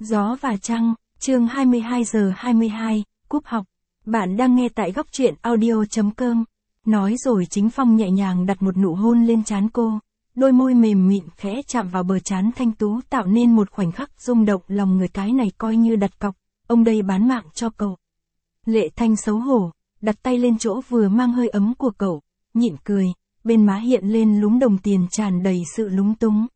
Gió và Trăng, chương 22 giờ 22, cúp học. Bạn đang nghe tại góc truyện audio.com. Nói rồi Chính Phong nhẹ nhàng đặt một nụ hôn lên trán cô. Đôi môi mềm mịn khẽ chạm vào bờ trán thanh tú tạo nên một khoảnh khắc rung động lòng người, cái này coi như đặt cọc, ông đây bán mạng cho cậu. Lệ Thanh xấu hổ, đặt tay lên chỗ vừa mang hơi ấm của cậu, nhịn cười, bên má hiện lên lúm đồng tiền tràn đầy sự lúng túng.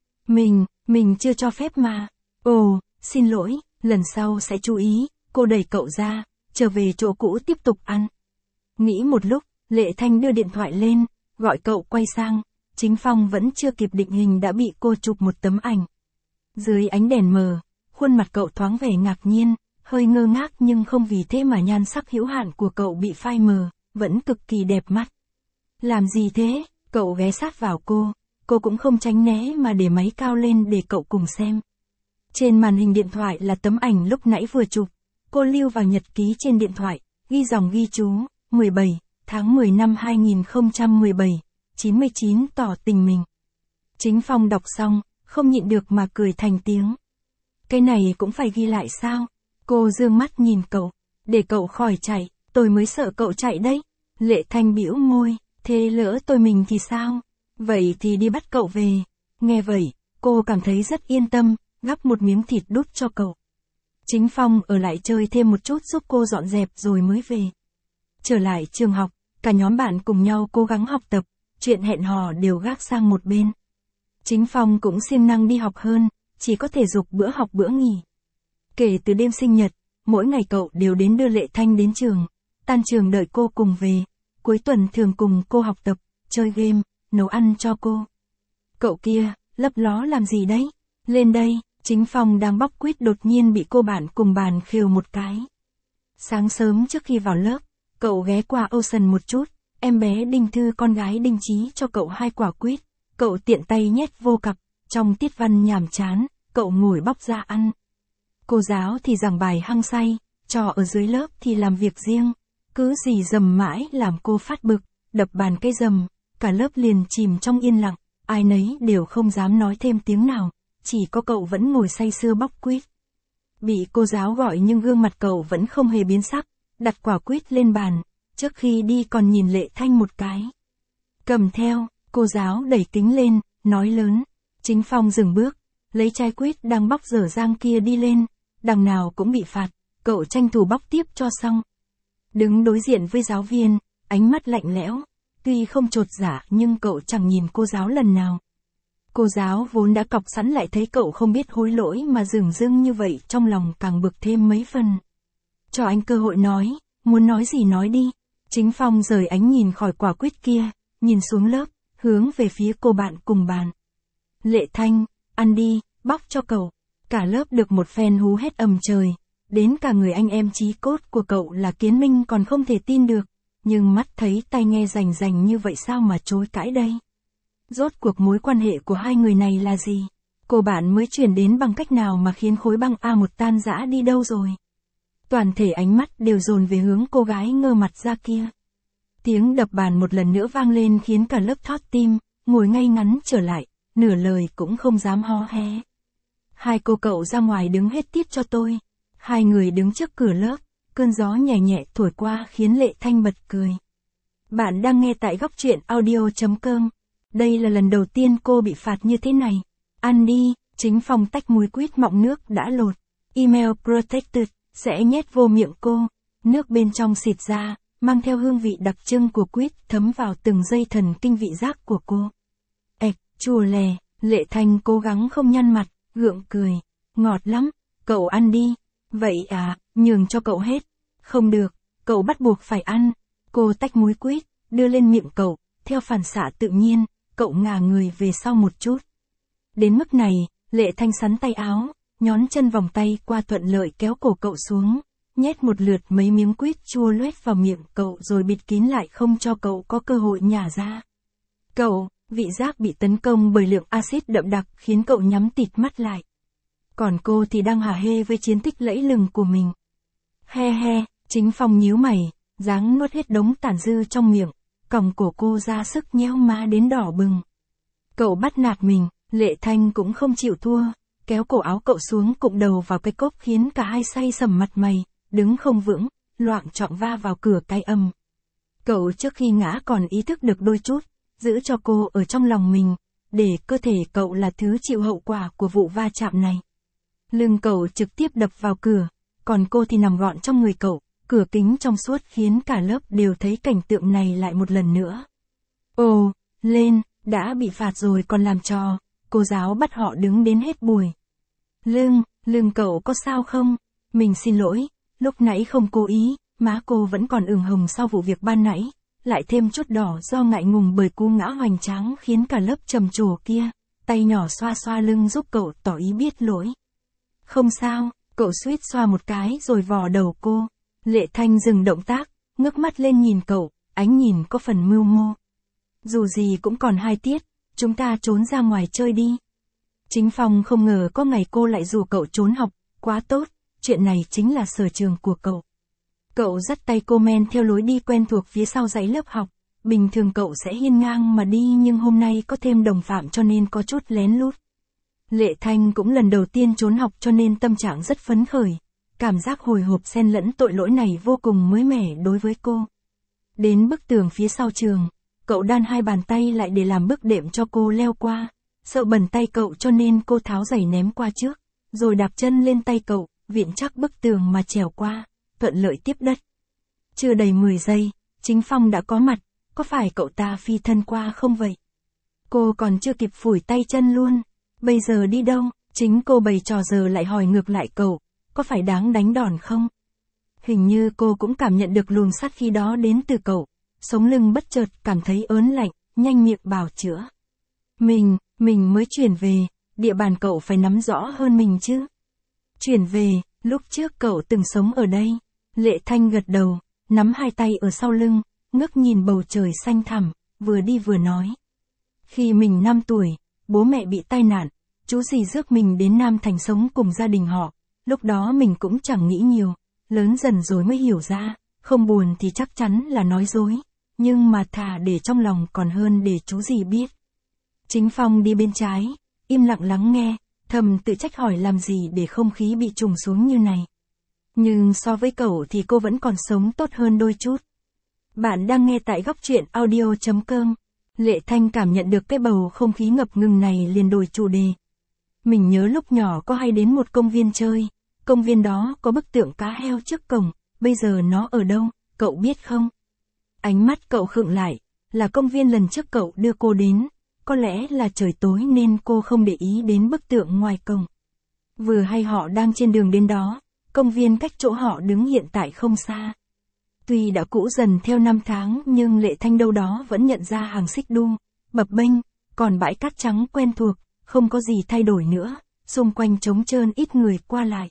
Mình chưa cho phép mà. Ồ, xin lỗi, lần sau sẽ chú ý, cô đẩy cậu ra, trở về chỗ cũ tiếp tục ăn. Nghĩ một lúc, Lệ Thanh đưa điện thoại lên, gọi cậu quay sang, Chính Phong vẫn chưa kịp định hình đã bị cô chụp một tấm ảnh. Dưới ánh đèn mờ, khuôn mặt cậu thoáng vẻ ngạc nhiên, hơi ngơ ngác nhưng không vì thế mà nhan sắc hữu hạn của cậu bị phai mờ, vẫn cực kỳ đẹp mắt. Làm gì thế? Cậu ghé sát vào cô cũng không tránh né mà để máy cao lên để cậu cùng xem. Trên màn hình điện thoại là tấm ảnh lúc nãy vừa chụp, cô lưu vào nhật ký trên điện thoại, ghi dòng ghi chú, 17, tháng 10 năm 2017, 99 tỏ tình mình. Chính Phong đọc xong, không nhịn được mà cười thành tiếng. Cái này cũng phải ghi lại sao? Cô dương mắt nhìn cậu, để cậu khỏi chạy, tôi mới sợ cậu chạy đấy. Lệ Thanh bĩu môi, thế lỡ tôi mình thì sao? Vậy thì đi bắt cậu về. Nghe vậy, cô cảm thấy rất yên tâm, gắp một miếng thịt đút cho cậu. Chính Phong ở lại chơi thêm một chút giúp cô dọn dẹp rồi mới về. Trở lại trường học, cả nhóm bạn cùng nhau cố gắng học tập, chuyện hẹn hò đều gác sang một bên. Chính Phong cũng siêng năng đi học hơn, chỉ có thể dục bữa học bữa nghỉ. Kể từ đêm sinh nhật, mỗi ngày cậu đều đến đưa Lệ Thanh đến trường, tan trường đợi cô cùng về, cuối tuần thường cùng cô học tập, chơi game, nấu ăn cho cô. Cậu kia, lấp ló làm gì đấy? Lên đây. Chính Phong đang bóc quýt đột nhiên bị cô bạn cùng bàn khều một cái. Sáng sớm trước khi vào lớp, cậu ghé qua Ocean một chút, em bé Đinh Thư con gái Đinh Chí cho cậu 2 quả quýt, cậu tiện tay nhét vô cặp, trong tiết văn nhàm chán, cậu ngồi bóc ra ăn. Cô giáo thì giảng bài hăng say, trò ở dưới lớp thì làm việc riêng, cứ rì rầm mãi làm cô phát bực, đập bàn cái rầm, cả lớp liền chìm trong yên lặng, ai nấy đều không dám nói thêm tiếng nào. Chỉ có cậu vẫn ngồi say sưa bóc quýt. Bị cô giáo gọi nhưng gương mặt cậu vẫn không hề biến sắc, đặt quả quýt lên bàn, trước khi đi còn nhìn Lệ Thanh một cái. Cầm theo, cô giáo đẩy kính lên, nói lớn. Chính Phong dừng bước, lấy chai quýt đang bóc dở dang kia đi lên, đằng nào cũng bị phạt, cậu tranh thủ bóc tiếp cho xong. Đứng đối diện với giáo viên, ánh mắt lạnh lẽo, tuy không chột dạ nhưng cậu chẳng nhìn cô giáo lần nào. Cô giáo vốn đã cọc sẵn lại thấy cậu không biết hối lỗi mà dửng dưng như vậy trong lòng càng bực thêm mấy phần. Cho anh cơ hội nói, muốn nói gì nói đi. Chính Phong rời ánh nhìn khỏi quả quýt kia, nhìn xuống lớp, hướng về phía cô bạn cùng bàn. Lệ Thanh, ăn đi, bóc cho cậu. Cả lớp được một phen hú hét ầm trời, đến cả người anh em chí cốt của cậu là Kiến Minh còn không thể tin được, nhưng mắt thấy tai nghe rành rành như vậy sao mà chối cãi đây. Rốt cuộc mối quan hệ của hai người này là gì? Cô bạn mới chuyển đến bằng cách nào mà khiến khối băng A1 tan rã đi đâu rồi? Toàn thể ánh mắt đều dồn về hướng cô gái ngơ mặt ra kia. Tiếng đập bàn một lần nữa vang lên khiến cả lớp thót tim, ngồi ngay ngắn trở lại, nửa lời cũng không dám hó hé. Hai cô cậu ra ngoài đứng hết tiết cho tôi. Hai người đứng trước cửa lớp, cơn gió nhẹ nhẹ thổi qua khiến Lệ Thanh bật cười. Bạn đang nghe tại góc truyện audio.com. Đây là lần đầu tiên cô bị phạt như thế này. Ăn đi. Chính Phong tách múi quýt mọng nước đã lột. Email protected, sẽ nhét vô miệng cô. Nước bên trong xịt ra, mang theo hương vị đặc trưng của quýt thấm vào từng dây thần kinh vị giác của cô. Chua lè, Lệ Thanh cố gắng không nhăn mặt, gượng cười. Ngọt lắm, cậu ăn đi. Vậy à, nhường cho cậu hết. Không được, cậu bắt buộc phải ăn. Cô tách múi quýt, đưa lên miệng cậu, theo phản xạ tự nhiên. Cậu ngả người về sau một chút. Đến mức này, Lệ Thanh sắn tay áo, nhón chân vòng tay qua thuận lợi kéo cổ cậu xuống, nhét một lượt mấy miếng quýt chua loét vào miệng cậu rồi bịt kín lại không cho cậu có cơ hội nhả ra. Cậu, vị giác bị tấn công bởi lượng axit đậm đặc khiến cậu nhắm tịt mắt lại. Còn cô thì đang hả hê với chiến tích lẫy lừng của mình. He he, Chính Phong nhíu mày, dáng nuốt hết đống tàn dư trong miệng. Còng cổ cô ra sức nhéo má đến đỏ bừng. Cậu bắt nạt mình, Lệ Thanh cũng không chịu thua, kéo cổ áo cậu xuống cụm đầu vào cái cốp khiến cả hai say sầm mặt mày, đứng không vững, loạng choạng va vào cửa cái ầm. Cậu trước khi ngã còn ý thức được đôi chút, giữ cho cô ở trong lòng mình, để cơ thể cậu là thứ chịu hậu quả của vụ va chạm này. Lưng cậu trực tiếp đập vào cửa, còn cô thì nằm gọn trong người cậu, cửa kính trong suốt khiến cả lớp đều thấy cảnh tượng này lại một lần nữa. Ồ, lên, đã bị phạt rồi còn làm trò, cô giáo bắt họ đứng đến hết buổi. Lưng cậu có sao không? Mình xin lỗi, lúc nãy không cố ý, má cô vẫn còn ửng hồng sau vụ việc ban nãy, lại thêm chút đỏ do ngại ngùng bởi cú ngã hoành tráng khiến cả lớp trầm trồ kia, tay nhỏ xoa xoa lưng giúp cậu tỏ ý biết lỗi. Không sao, cậu suýt xoa một cái rồi vò đầu cô. Lệ Thanh dừng động tác, ngước mắt lên nhìn cậu, ánh nhìn có phần mưu mô. Dù gì cũng còn 2 tiết, chúng ta trốn ra ngoài chơi đi. Chính Phong không ngờ có ngày cô lại rủ cậu trốn học, quá tốt, chuyện này chính là sở trường của cậu. Cậu dắt tay cô men theo lối đi quen thuộc phía sau dãy lớp học, bình thường cậu sẽ hiên ngang mà đi nhưng hôm nay có thêm đồng phạm cho nên có chút lén lút. Lệ Thanh cũng lần đầu tiên trốn học cho nên tâm trạng rất phấn khởi, cảm giác hồi hộp xen lẫn tội lỗi này vô cùng mới mẻ đối với cô. Đến bức tường phía sau trường, cậu đan 2 bàn tay lại để làm bước đệm cho cô leo qua, sợ bẩn tay cậu cho nên cô tháo giày ném qua trước, rồi đạp chân lên tay cậu, viện chắc bức tường mà trèo qua, thuận lợi tiếp đất. Chưa đầy 10 giây, Chính Phong đã có mặt, có phải cậu ta phi thân qua không vậy? Cô còn chưa kịp phủi tay chân luôn, bây giờ đi đâu? Chính cô bày trò giờ lại hỏi ngược lại cậu, có phải đáng đánh đòn không? Hình như cô cũng cảm nhận được luồng sát khi đó đến từ cậu, sống lưng bất chợt cảm thấy ớn lạnh, nhanh miệng bào chữa. Mình mới chuyển về, địa bàn cậu phải nắm rõ hơn mình chứ. Chuyển về, lúc trước cậu từng sống ở đây. Lệ Thanh gật đầu, nắm 2 tay ở sau lưng, ngước nhìn bầu trời xanh thẳm, vừa đi vừa nói. Khi mình 5 tuổi, bố mẹ bị tai nạn, chú dì rước mình đến Nam Thành sống cùng gia đình họ, lúc đó mình cũng chẳng nghĩ nhiều, lớn dần rồi mới hiểu ra, không buồn thì chắc chắn là nói dối, nhưng mà thà để trong lòng còn hơn để chú dì biết. Chính Phong đi bên trái, im lặng lắng nghe, thầm tự trách hỏi làm gì để không khí bị trùng xuống như này. Nhưng so với cậu thì cô vẫn còn sống tốt hơn đôi chút. Bạn đang nghe tại góc truyện audio.com. Lệ Thanh cảm nhận được cái bầu không khí ngập ngừng này liền đổi chủ đề. Mình nhớ lúc nhỏ có hay đến một công viên chơi, công viên đó có bức tượng cá heo trước cổng, bây giờ nó ở đâu, cậu biết không? Ánh mắt cậu khựng lại, là công viên lần trước cậu đưa cô đến, có lẽ là trời tối nên cô không để ý đến bức tượng ngoài cổng. Vừa hay họ đang trên đường đến đó, công viên cách chỗ họ đứng hiện tại không xa. Tuy đã cũ dần theo năm tháng nhưng Lệ Thanh đâu đó vẫn nhận ra hàng xích đu, bập bênh, còn bãi cát trắng quen thuộc, không có gì thay đổi nữa, xung quanh trống trơn ít người qua lại.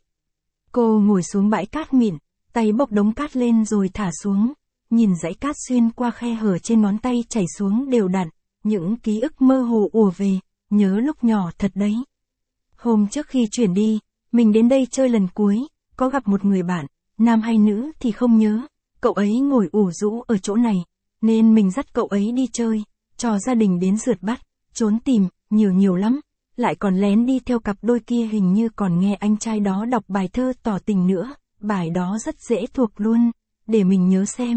Cô ngồi xuống bãi cát mịn, tay bốc đống cát lên rồi thả xuống, nhìn dãy cát xuyên qua khe hở trên ngón tay chảy xuống đều đặn, những ký ức mơ hồ ùa về, nhớ lúc nhỏ thật đấy. Hôm trước khi chuyển đi, mình đến đây chơi lần cuối, có gặp một người bạn, nam hay nữ thì không nhớ, cậu ấy ngồi ủ rũ ở chỗ này, nên mình dắt cậu ấy đi chơi, cho gia đình đến rượt bắt, trốn tìm, nhiều lắm, lại còn lén đi theo cặp đôi kia hình như còn nghe anh trai đó đọc bài thơ tỏ tình nữa, bài đó rất dễ thuộc luôn, để mình nhớ xem.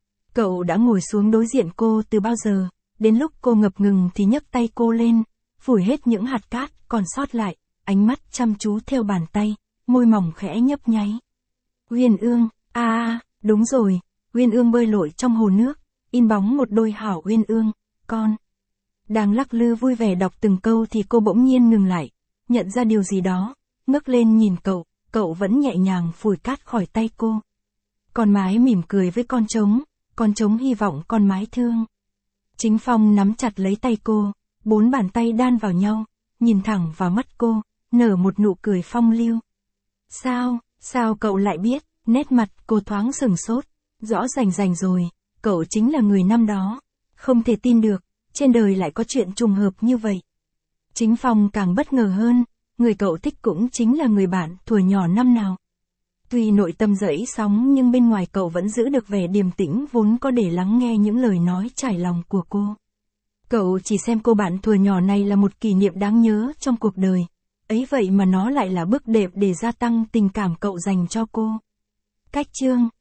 Cậu đã ngồi xuống đối diện cô từ bao giờ, đến lúc cô ngập ngừng thì nhấc tay cô lên, phủi hết những hạt cát còn sót lại, ánh mắt chăm chú theo bàn tay, môi mỏng khẽ nhấp nháy. Uyên Ương, đúng rồi, Uyên Ương bơi lội trong hồ nước, in bóng một đôi hảo Uyên Ương, con. Đang lắc lư vui vẻ đọc từng câu thì cô bỗng nhiên ngừng lại, nhận ra điều gì đó, ngước lên nhìn cậu vẫn nhẹ nhàng phủi cát khỏi tay cô. Con mái mỉm cười với con trống hy vọng con mái thương. Chính Phong nắm chặt lấy tay cô, 4 bàn tay đan vào nhau, nhìn thẳng vào mắt cô, nở một nụ cười phong lưu. Sao cậu lại biết? Nét mặt cô thoáng sừng sốt, rõ rành rồi, cậu chính là người năm đó. Không thể tin được, trên đời lại có chuyện trùng hợp như vậy. Chính Phong càng bất ngờ hơn, người cậu thích cũng chính là người bạn thuở nhỏ năm nào. Tuy nội tâm dậy sóng nhưng bên ngoài cậu vẫn giữ được vẻ điềm tĩnh vốn có để lắng nghe những lời nói trải lòng của cô. Cậu chỉ xem cô bạn thuở nhỏ này là một kỷ niệm đáng nhớ trong cuộc đời. Ấy vậy mà nó lại là bước đệm để gia tăng tình cảm cậu dành cho cô. Cách chương